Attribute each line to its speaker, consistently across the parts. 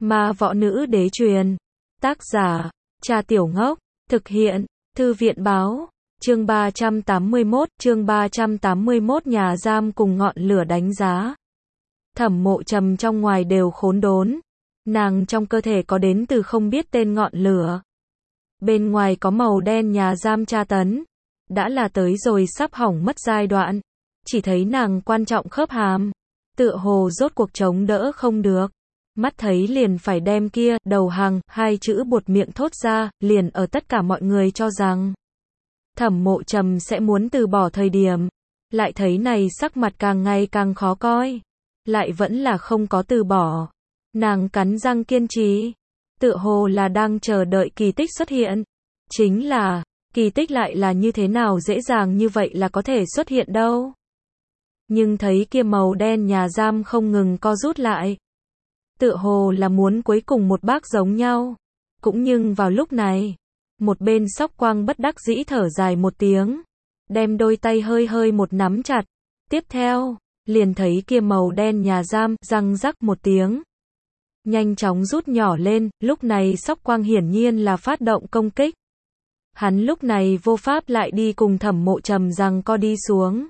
Speaker 1: Ma Võ Nữ Đế truyền. Tác giả, Cha Tiểu Ngốc. Thực hiện, Thư viện báo. Chương 381, nhà giam cùng ngọn lửa đánh giá. Thẩm Mộ Trầm trong ngoài đều khốn đốn. Nàng trong cơ thể có đến từ không biết tên ngọn lửa. Bên ngoài có màu đen nhà giam tra tấn. Đã là tới rồi sắp hỏng mất giai đoạn. Chỉ thấy nàng quan trọng khớp hàm. Tựa hồ rốt cuộc chống đỡ không được. Mắt thấy liền phải đem kia, đầu hàng, hai chữ buột miệng thốt ra, liền ở tất cả mọi người cho rằng Thẩm Mộ Trầm sẽ muốn từ bỏ thời điểm. Lại thấy này sắc mặt càng ngày càng khó coi. Lại vẫn là không có từ bỏ. Nàng cắn răng kiên trì. Tựa hồ là đang chờ đợi kỳ tích xuất hiện. Chính là, kỳ tích lại là như thế nào dễ dàng như vậy là có thể xuất hiện đâu. Nhưng thấy kia màu đen nhà giam không ngừng co rút lại. Tựa hồ là muốn cuối cùng một bác giống nhau. Cũng nhưng vào lúc này, một bên Sóc Quang bất đắc dĩ thở dài một tiếng. Đem đôi tay hơi hơi một nắm chặt. Tiếp theo, liền thấy kia màu đen nhà giam, răng rắc một tiếng. Nhanh chóng rút nhỏ lên, lúc này Sóc Quang hiển nhiên là phát động công kích. Hắn lúc này vô pháp lại đi cùng Thẩm Mộ Trầm rằng co đi xuống.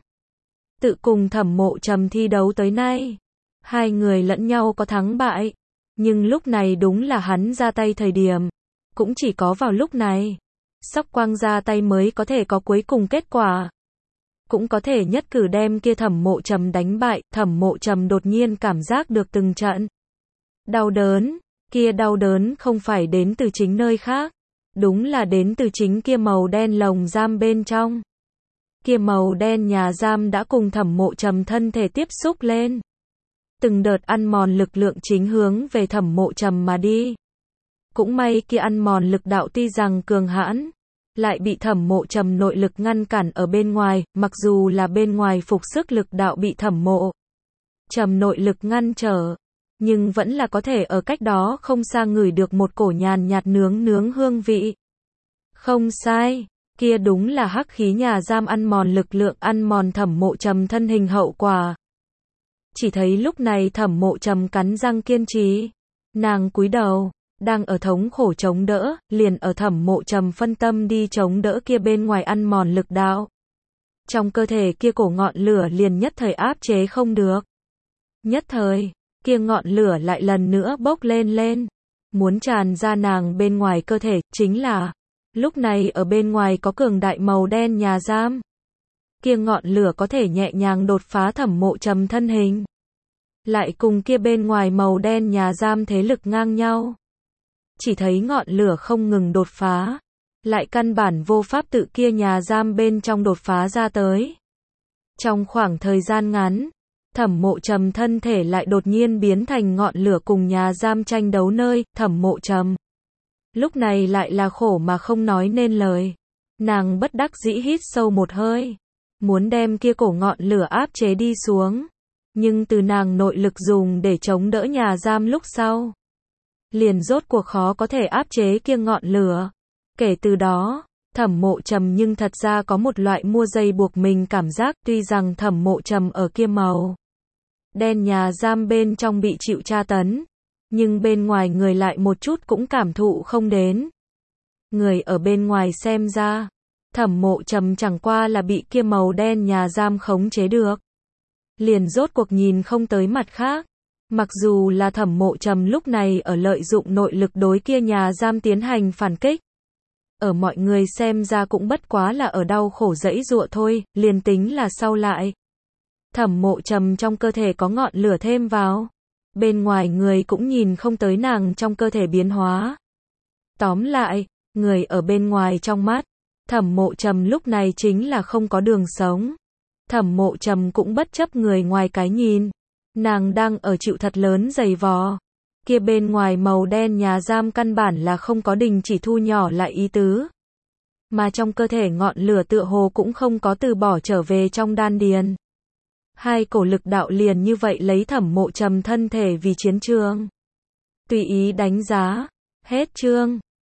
Speaker 1: Tự cùng Thẩm Mộ Trầm thi đấu tới nay. Hai người lẫn nhau có thắng bại. Nhưng lúc này đúng là hắn ra tay thời điểm. Cũng chỉ có vào lúc này. Sóc Quang ra tay mới có thể có cuối cùng kết quả. Cũng có thể nhất cử đem kia Thẩm Mộ Trầm đánh bại. Thẩm Mộ Trầm đột nhiên cảm giác được từng trận đau đớn. Kia đau đớn không phải đến từ chính nơi khác. Đúng là đến từ chính kia màu đen lồng giam bên trong. Kia màu đen nhà giam đã cùng Thẩm Mộ Trầm thân thể tiếp xúc lên. Từng đợt ăn mòn lực lượng chính hướng về Thẩm Mộ Trầm mà đi. Cũng may kia ăn mòn lực đạo tuy rằng cường hãn, lại bị Thẩm Mộ Trầm nội lực ngăn cản ở bên ngoài, mặc dù là bên ngoài phục sức lực đạo bị Thẩm Mộ Trầm nội lực ngăn trở, nhưng vẫn là có thể ở cách đó không xa ngửi được một cổ nhàn nhạt nướng hương vị. Không sai, kia đúng là hắc khí nhà giam ăn mòn lực lượng ăn mòn Thẩm Mộ Trầm thân hình hậu quả. Chỉ thấy lúc này Thẩm Mộ Trầm cắn răng kiên trì. Nàng cúi đầu, đang ở thống khổ chống đỡ, liền ở Thẩm Mộ Trầm phân tâm đi chống đỡ kia bên ngoài ăn mòn lực đạo. Trong cơ thể kia cổ ngọn lửa liền nhất thời áp chế không được. Nhất thời, kia ngọn lửa lại lần nữa bốc lên. Muốn tràn ra nàng bên ngoài cơ thể, chính là lúc này ở bên ngoài có cường đại màu đen nhà giam. Kia ngọn lửa có thể nhẹ nhàng đột phá Thẩm Mộ Trầm thân hình. Lại cùng kia bên ngoài màu đen nhà giam thế lực ngang nhau. Chỉ thấy ngọn lửa không ngừng đột phá. Lại căn bản vô pháp tự kia nhà giam bên trong đột phá ra tới. Trong khoảng thời gian ngắn, Thẩm Mộ Trầm thân thể lại đột nhiên biến thành ngọn lửa cùng nhà giam tranh đấu nơi. Thẩm Mộ Trầm lúc này lại là khổ mà không nói nên lời. Nàng bất đắc dĩ hít sâu một hơi. Muốn đem kia cổ ngọn lửa áp chế đi xuống. Nhưng từ nàng nội lực dùng để chống đỡ nhà giam lúc sau. Liền rốt cuộc khó có thể áp chế kia ngọn lửa. Kể từ đó, Thẩm Mộ Trầm nhưng thật ra có một loại mua dây buộc mình cảm giác. Tuy rằng Thẩm Mộ Trầm ở kia màu đen nhà giam bên trong bị chịu tra tấn. Nhưng bên ngoài người lại một chút cũng cảm thụ không đến. Người ở bên ngoài xem ra, Thẩm Mộ Trầm chẳng qua là bị kia màu đen nhà giam khống chế được. Liền rốt cuộc nhìn không tới mặt khác. Mặc dù là Thẩm Mộ Trầm lúc này ở lợi dụng nội lực đối kia nhà giam tiến hành phản kích. Ở mọi người xem ra cũng bất quá là ở đau khổ giãy giụa thôi, liền tính là sau lại. Thẩm Mộ Trầm trong cơ thể có ngọn lửa thêm vào. Bên ngoài người cũng nhìn không tới nàng trong cơ thể biến hóa. Tóm lại, người ở bên ngoài trong mắt, Thẩm Mộ Trầm lúc này chính là không có đường sống. Thẩm Mộ Trầm cũng bất chấp người ngoài cái nhìn. Nàng đang ở chịu thật lớn giày vò. Kia bên ngoài màu đen nhà giam căn bản là không có đình chỉ thu nhỏ lại ý tứ. Mà trong cơ thể ngọn lửa tựa hồ cũng không có từ bỏ trở về trong đan điền. Hai cổ lực đạo liền như vậy lấy Thẩm Mộ Trầm thân thể vì chiến trường. Tùy ý đánh giá. Hết chương.